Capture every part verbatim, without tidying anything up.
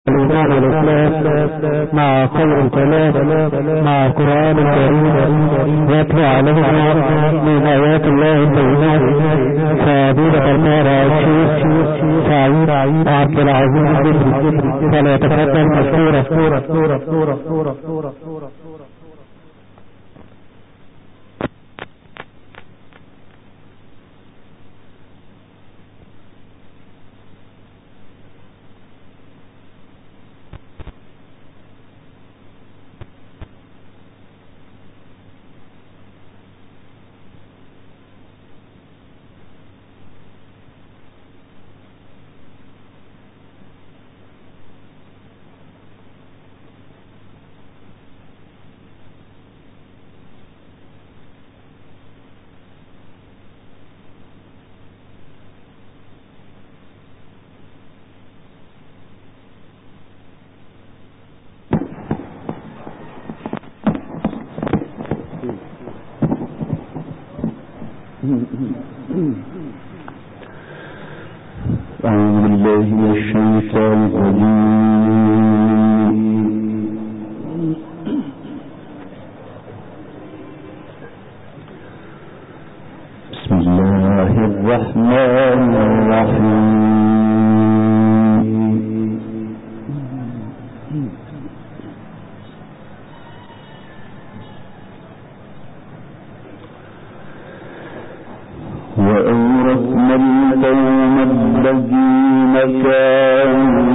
الإيمان والإسلام مع خير الكلام مع القرآن الكريم يتلو علينا من آيات الله البينات فضيلة المهر الشيخ سعيد عبد العزيز الجبري فليتفضل مشكورا. أعوذ بالله من الشيطان الرجيم. بسم الله الرحمن الرحيم. وأورثنا القوم الذين كانوا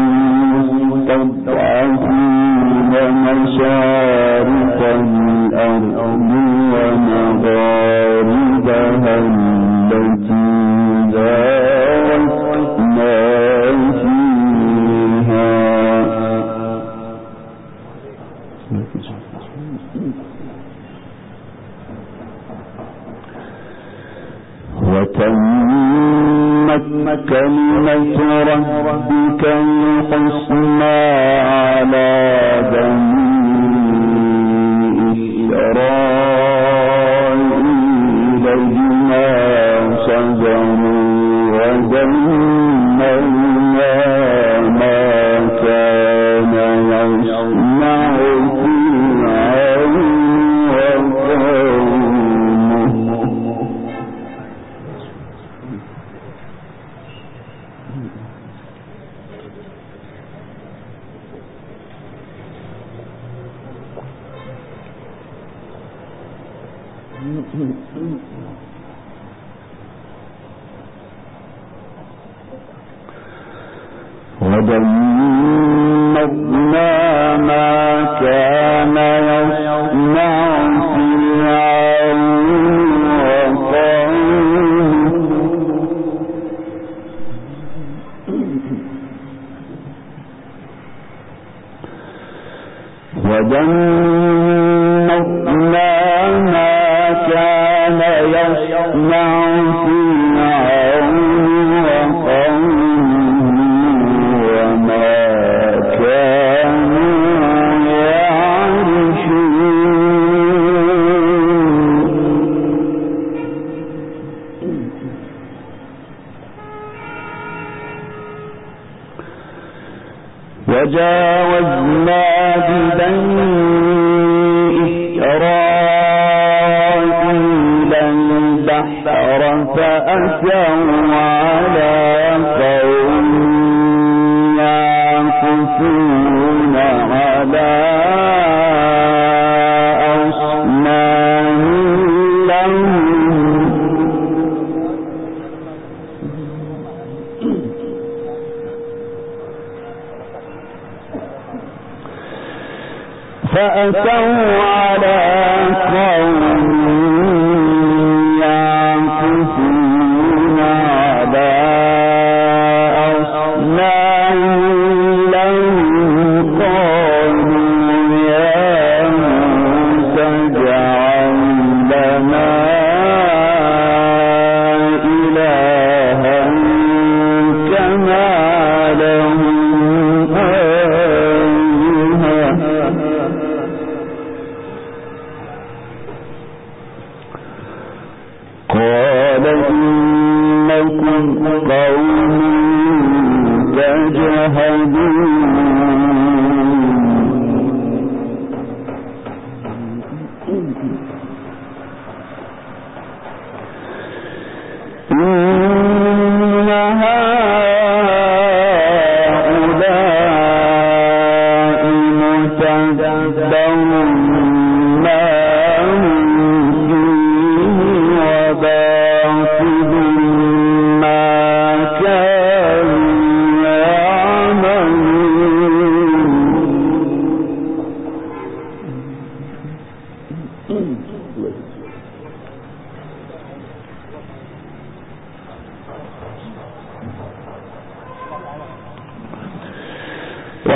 مستضعفين مشارق الأرض ومغاربها التي باركنا فيها وتمت كلمة ربك الحسنى على بني إسرائيل بما صبروا ودمرنا ما كان يصنع ودمرنا ما كان يصنع فرعون وقومه ودمرنا ما كان يصنع فرعون وقومه وما كانوا يعرشون وجاوزنا ببني إسرائيل البحر فأتوا على قوم يعكفون على أصنام لهم فأتوا على قوم يعكفون على أصنام لهم قالوا يا موسى اجعل لنا إلها كما لهم آلهة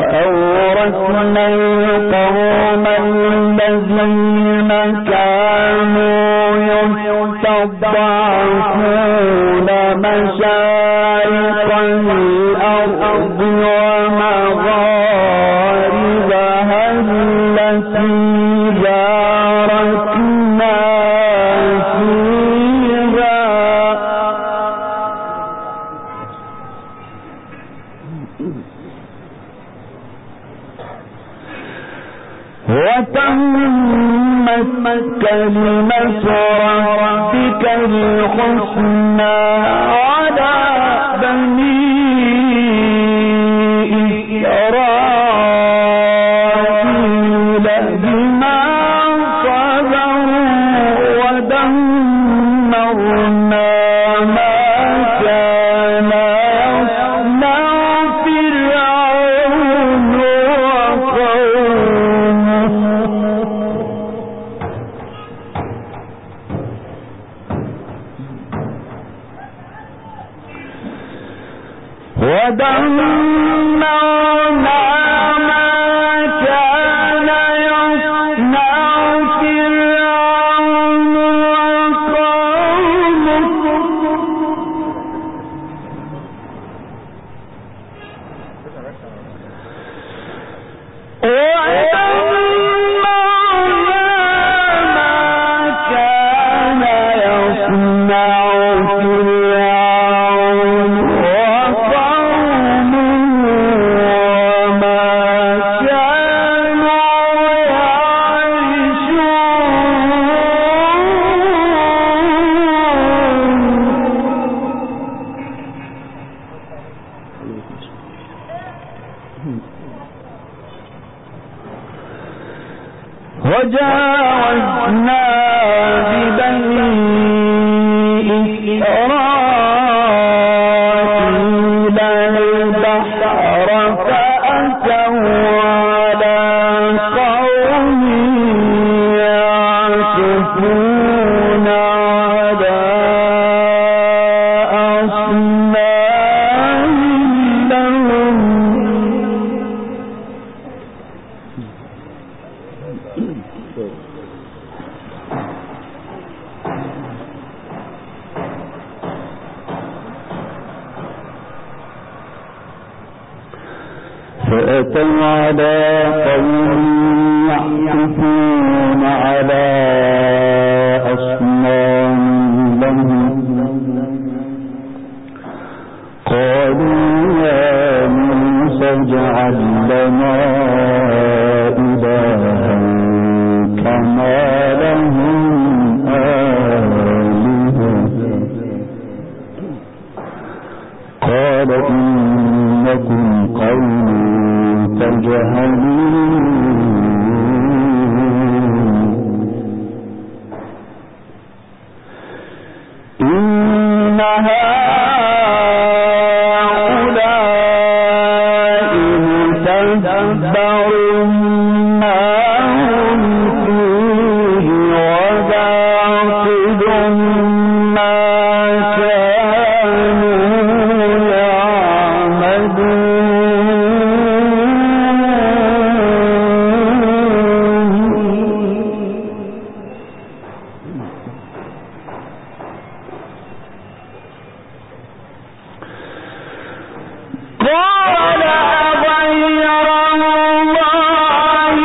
وأورثنا القوم الذين كانوا يستضعفون مشارق الأرض ومغاربها التي باركنا فيها وتمت كلمة ربك الحسنى على بني إسرائيل بما صبروا ودمرنا ما كان يصنع فرعون وقومه ودمرنا ما كان يصنع فرعون وجاوزنا ببني إسرائيل البحر فأتوا على قوم يعكفون على أصنام لهم فأتوا على قوم يعكفون على أصنام لهم قالوا يا موسى اجعل لنا إلها كما لهم آلهة قال إنكم قوم تجهلون إن هؤلاء متبر ما هم فيه وباطل ما كانوا يعملون قال غير الله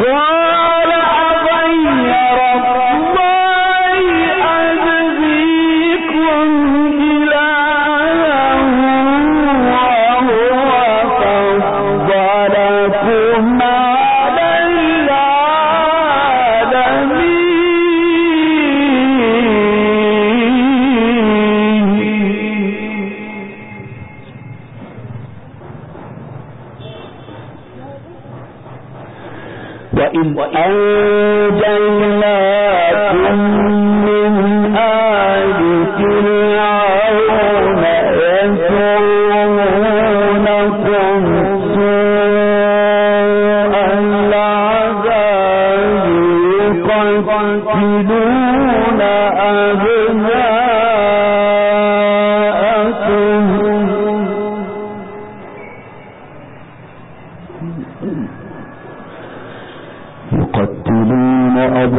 يقتلون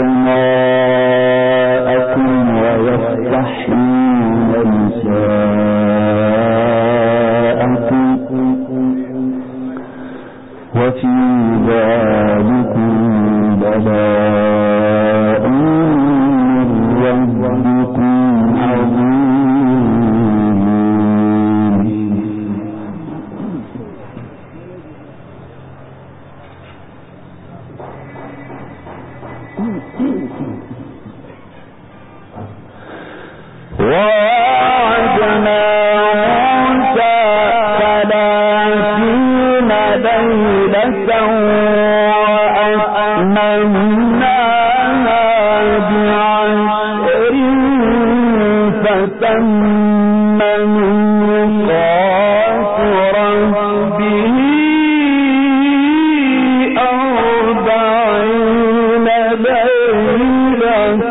أبناءكم ويستحيون نساءكم وفي ذلكم بلاء من ربكم عظيم. ووعدنا موسى ثلاثين ليلة وأتممناها بعشر فتم ميقات ربه أربعين ليلة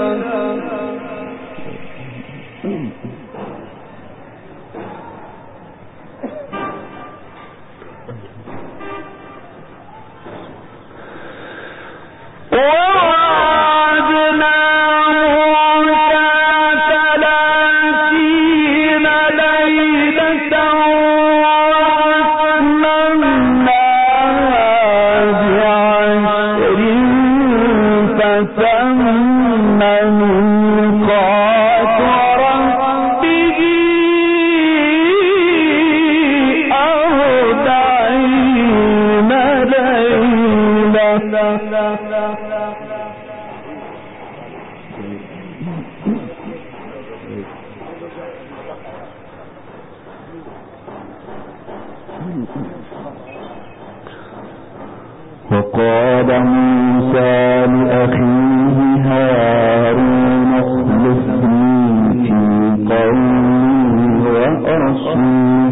وقال موسى لأخيه هارون اخلفني في قومي وأصلح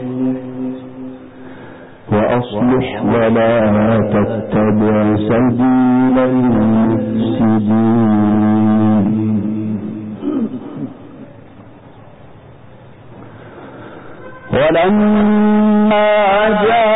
وأصلح ولا تتبع سبيل المفسدين. ولما جاء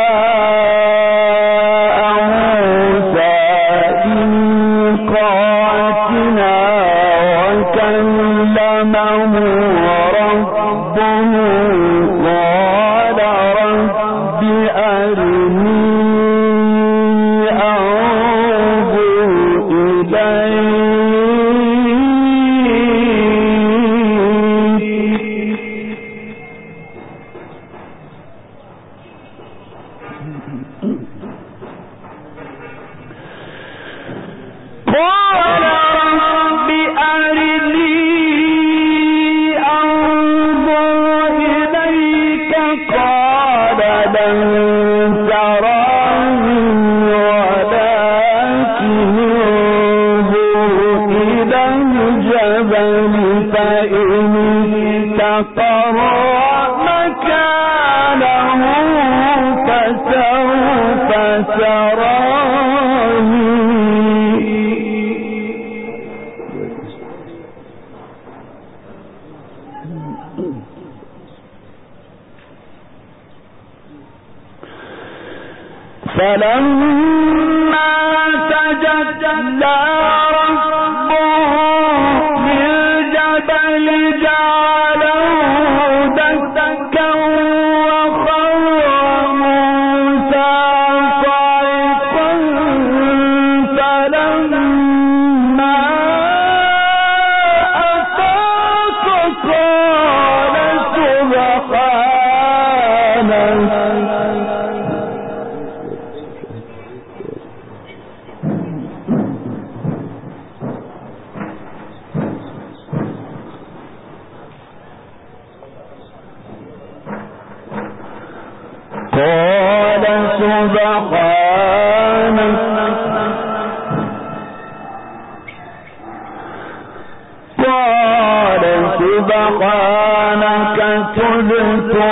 فلما تجلى ربه للجبل جعله دكا وخر موسى صعقا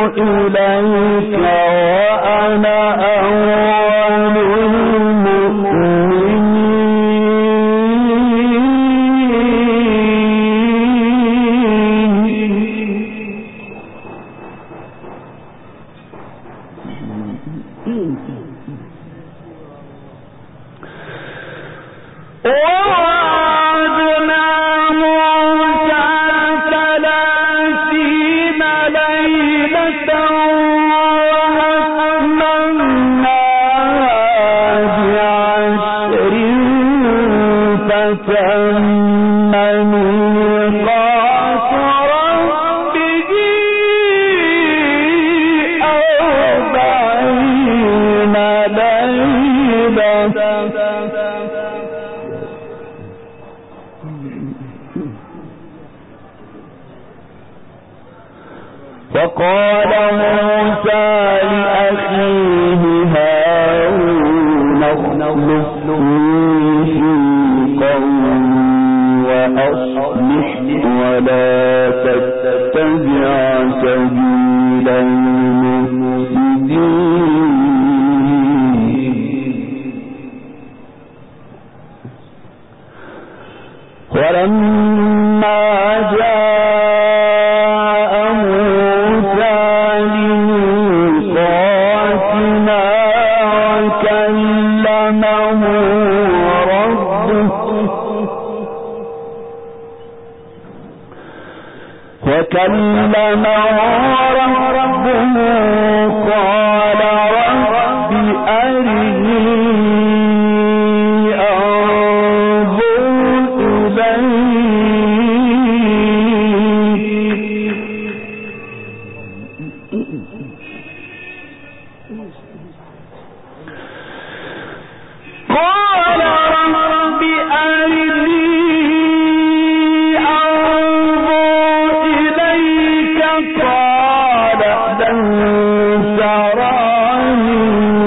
إليك وأنا أول المؤمنين. فقال موسى لأخيه هارون اخلفني في قومي وأصلح ولا تتبع سبيل المفسدين. ولما جاء وكلمه ربه قال رب أرني أنظر إليك قال رب أرني قال لن تراني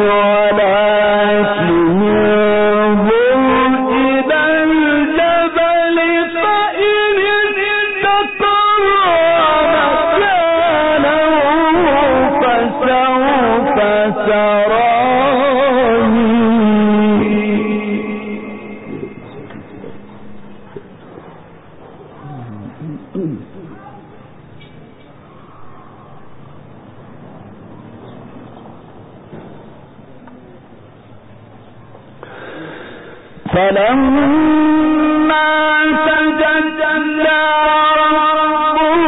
ولكن انظر إلى الجبل فإن استقر مكانه فسوف تراني. فلما تجلى ربه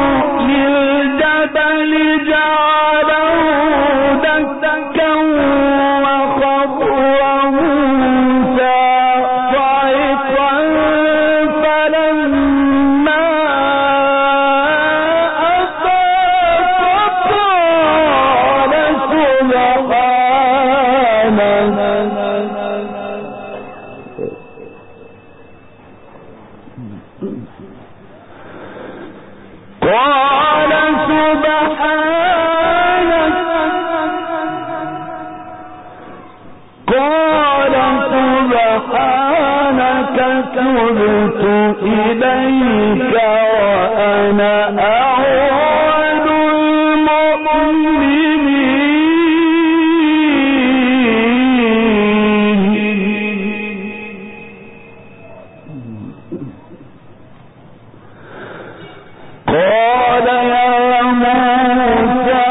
للجبل جعله دكا وخر موسى صعقا فلما أفاق قال سبحانك قال سبحانك قال سبحانك تبت إليك وأنا أول المؤمنين. قال يا موسى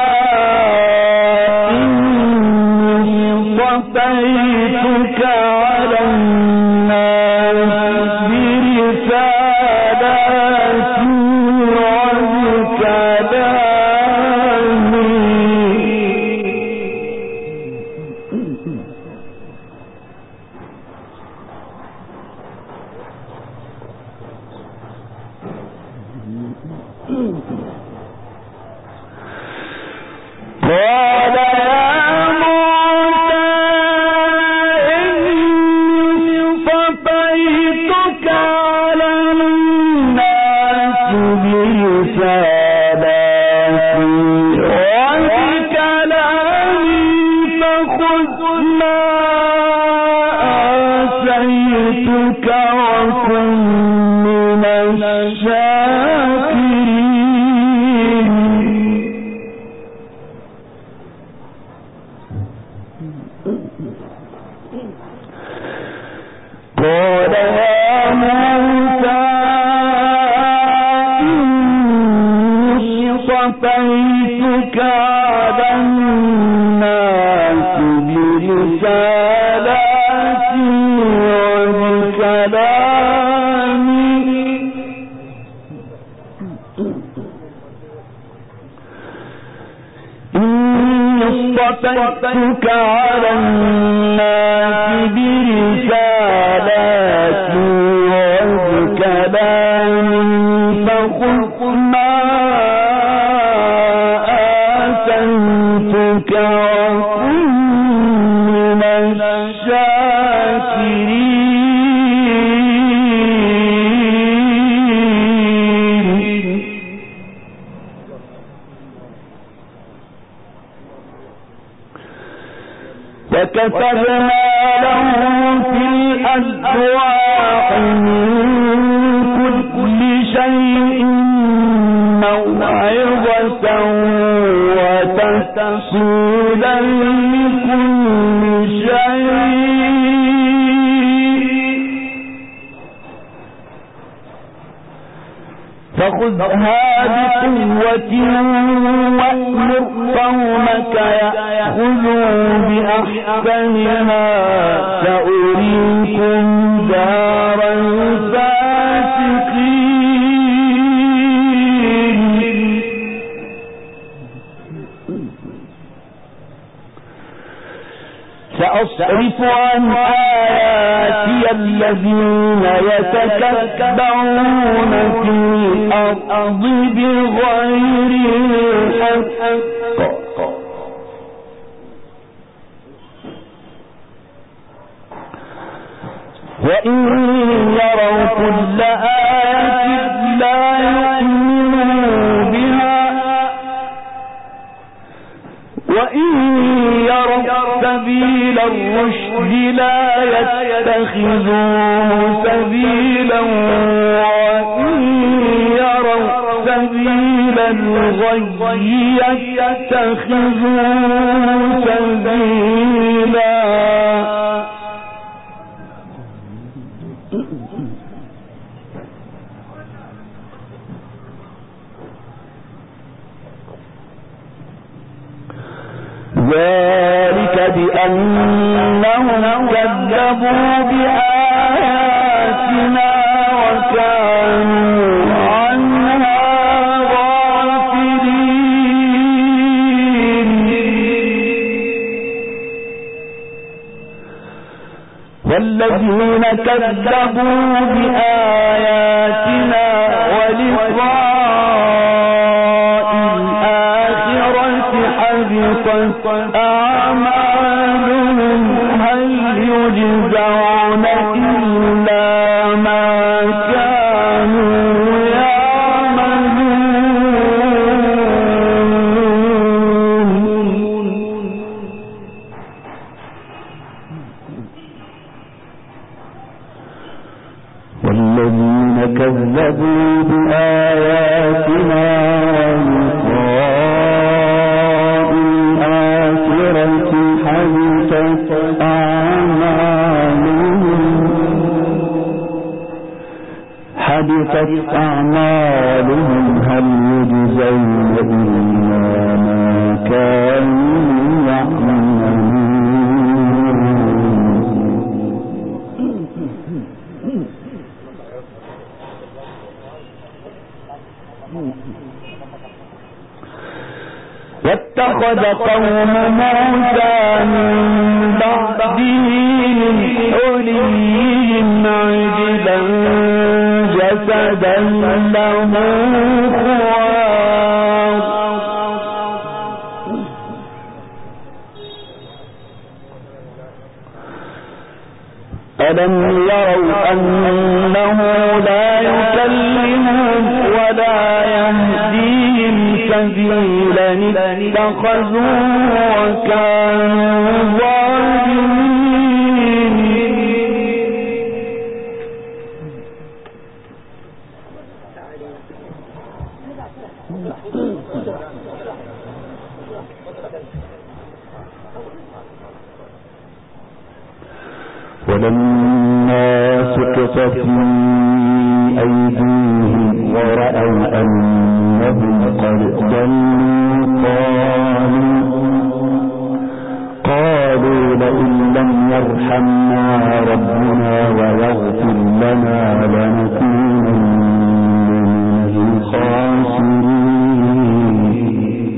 إني اصطفيتك على الناس برسالاتي قال يا موسى إني اصطفيتك على الناس برسالاتي وبكلامي إني اصطفيتك على الناس برسالاتي وبكلامي فخذ ما آتيتك وكن من الشاكرين. وكتبنا له في الألواح من كل شيء موعظة وتفصيلا لكل شيء فخذها بقوة وأمر قومك يأخذوا بأحسنها سأريكم دار الفاسقين. سأصرف عن آياتي الذين يتكبرون في الأرض بغير الحق وإن يروا كل آية لا يؤمنوا بها وإن يروا سبيل الرشد لا يتخذوه سبيلا وإن يروا سبيل الغي يتخذوه سبيلا. ذلك بأنهم كذبوا بآياتنا وكانوا عنها غافلين. والذين كذبوا بآياتنا ولقاء الآخرة حبطت أعمالهم هل يجزون إلا ما كانوا يعملون. والذين كذبوا بآياتنا حبطت أعمالهم هل يجزون إلا ما كانوا يعملون. واتخذ قوم موسى من بعده من حليهم عجلا جسدا له خوار ألم يروا أنه لا يكلمهم ولا يهديهم سبيلا اتخذوه وكانوا ظالمين. ولما سقط في أيديهم ورأوا أنهم قد ضلوا قالوا قالوا لئن لم يرحمنا ربنا ويغفر لنا لنكونن من الخاسرين.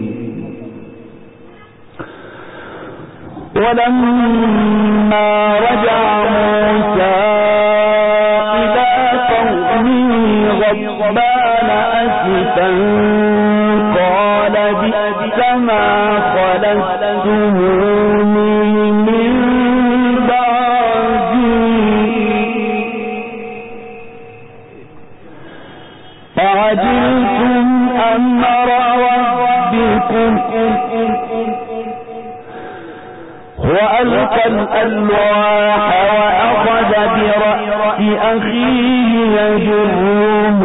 ولما رجع موسى إلى قومه غضبان أسفا قال بئس ما خلفتموني من بعدي أعجلتم أمر ربكم وألقى الألواح وأخذ برأس أخيه يجره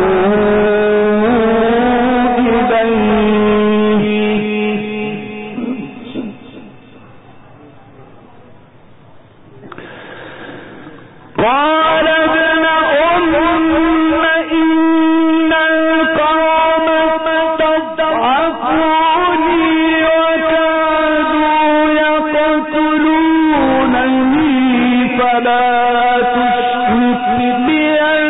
إليه قال ابن أم إن القوم استضعفوني وكادوا يقتلونني فلا تشرك بي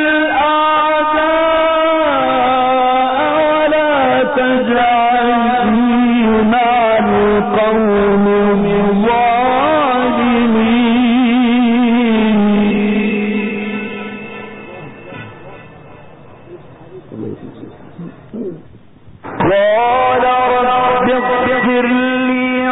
الأعداء ولا تجعلني مع القوم قال رب اغفر لي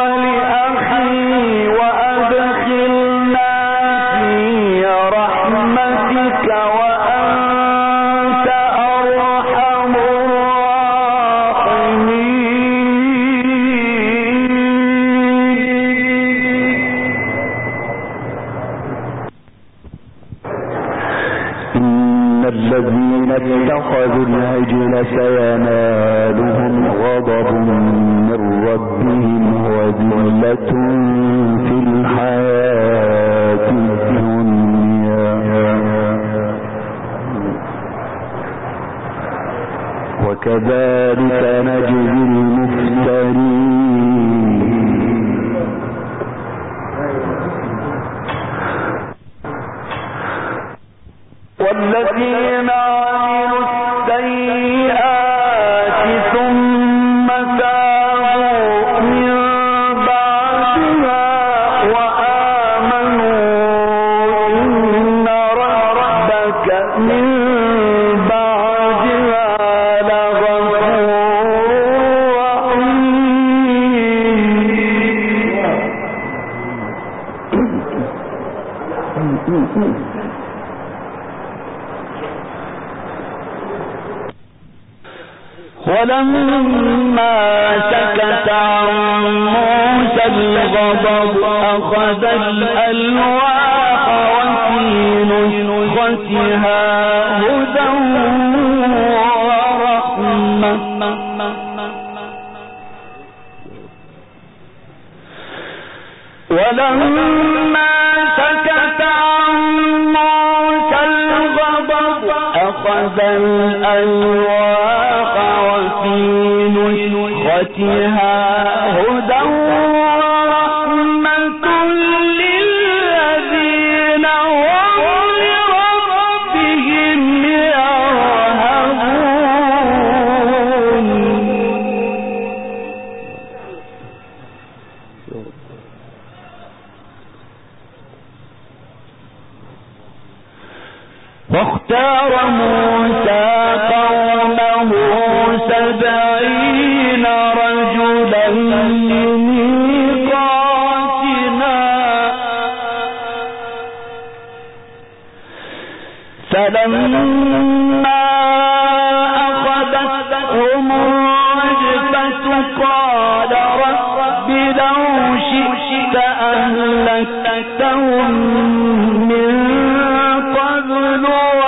ولأخي وأدخلنا في رحمتك وأنت أرحم الراحمين. إن الذين اتخذوا العجل سينالهم غضب من ربهم وذلة في الحياة الدنيا وكذلك نجزي المفترين. والذين عملوا السيئات ثم تابوا من بعدها وآمنوا إن ربك من بعدها لغفور رحيم. ولما سكت عن موسى الغضب أخذ الألواح وفي نسختها هدى ورحمة ولما سكت عن موسى الغضب أخذ الألواح وفي نسختها هدى ورحمة للذين هم لربهم يرهبون. واختار موسى قومه سبعين رجلا لميقاتنا فلما أخذتهم الرجفة قال رب لو شئت أهلكتهم من قبل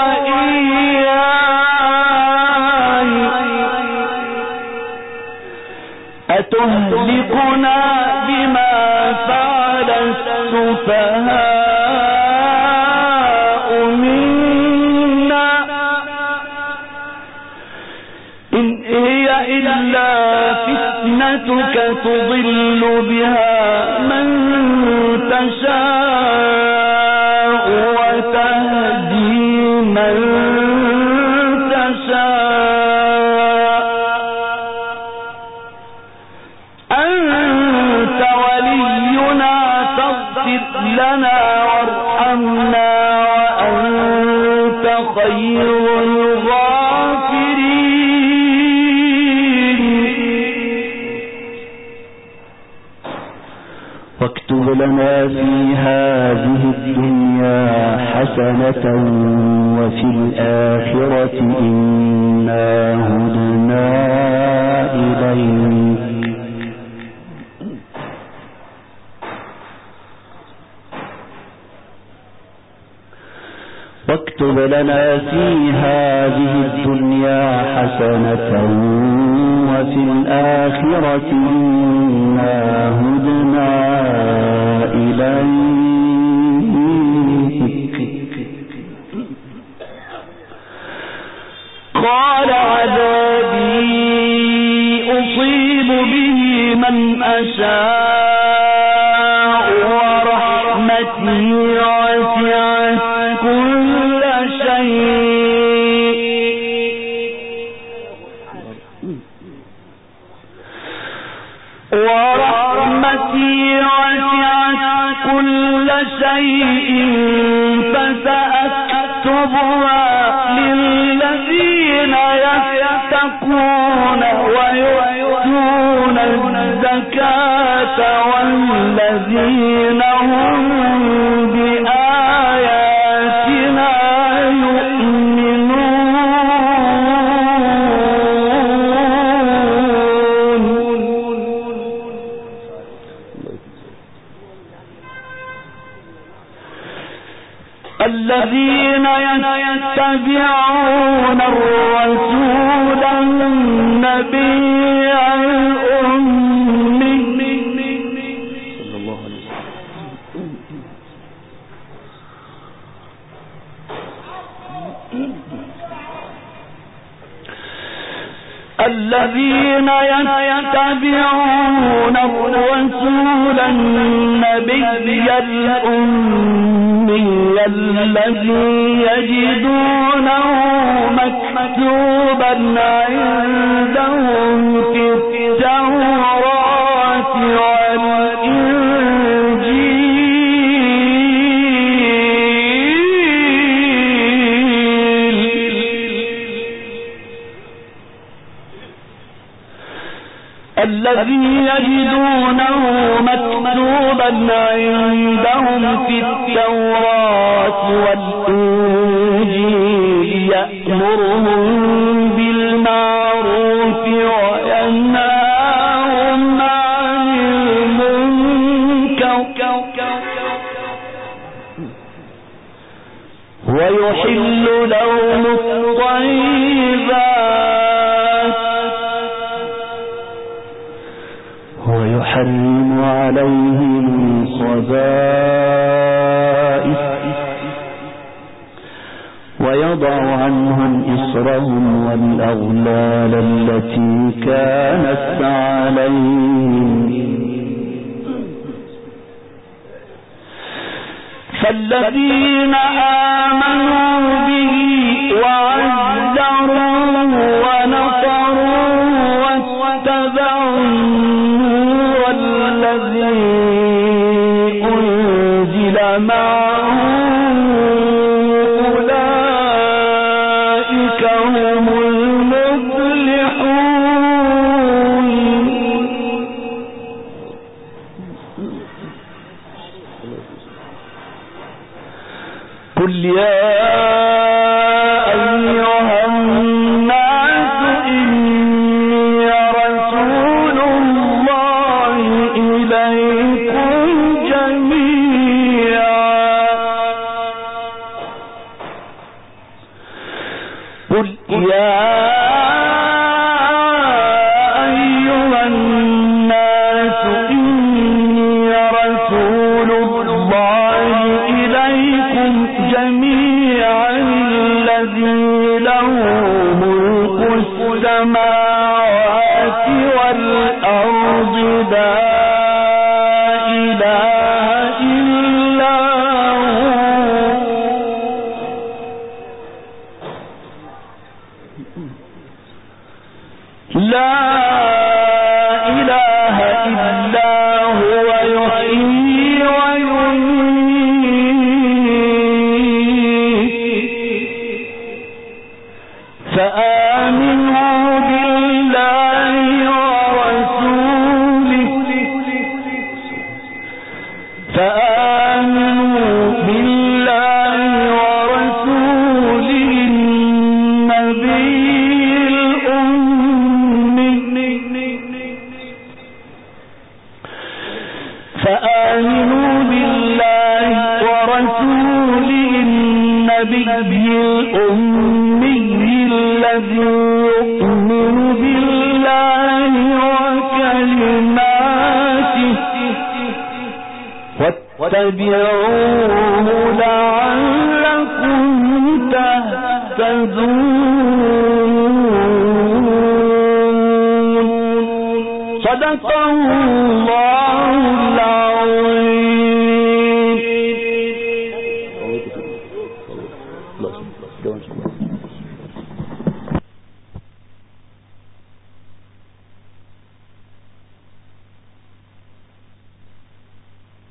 وإياي أتهلكنا بما فعل السفهاء تضل بها من تشاء وتهدي من تشاء أنت ولينا فاغفر لنا وارحمنا وأنت خير واكتب لنا في هذه الدنيا حسنة وفي الآخرة إنا هدنا إليك واكتب لنا في هذه الدنيا حسنة وفي الآخرة إنا هدنا إليك قال عذابي أصيب به من أشاء ورحمتي وسعت كل شيء ورحمتي وسعت كل شيء فسأكتبها للذين يتقون ويؤتون الزكاة والذين هم بآياتنا يؤمنون الذين يتبعون الرسول النبي الأمي صلى الله عليه وسلم الذين يتبعون الرسول النبي الأمي الذي يجدونه مكتوبا عندهم في التوراة والإنجيل الذي يجدونه مكتوبا عندهم في التوراة والإنجيل يأمرهم بالمعروف وينهاهم عن المنكر ويحل لهم الطيبات ويحرم عليهم الخبائث ويضع عنهم إصرهم والأغلال التي كانت عليهم فالذين آمنوا به وعزروه ونصروه واتبعوا النور الذي أنزل معه أولئك هم المفلحون قل يا أيها الناس إني رسول الله إليكم جميعا قل يا أيها الناس إني رسول الله إليكم جميعا الذي له ملك السماوات والأرض لا إله إلا هو يحيي ويميت فآمنوا بالله ورسوله فآمنوا بالله ورسوله النبي الأمي فآمنوا بالله ورسوله النبي الأمي الذي يؤمن بالله وكلماته واتبعوه لعلكم تهتدون. صدق الله العظيم.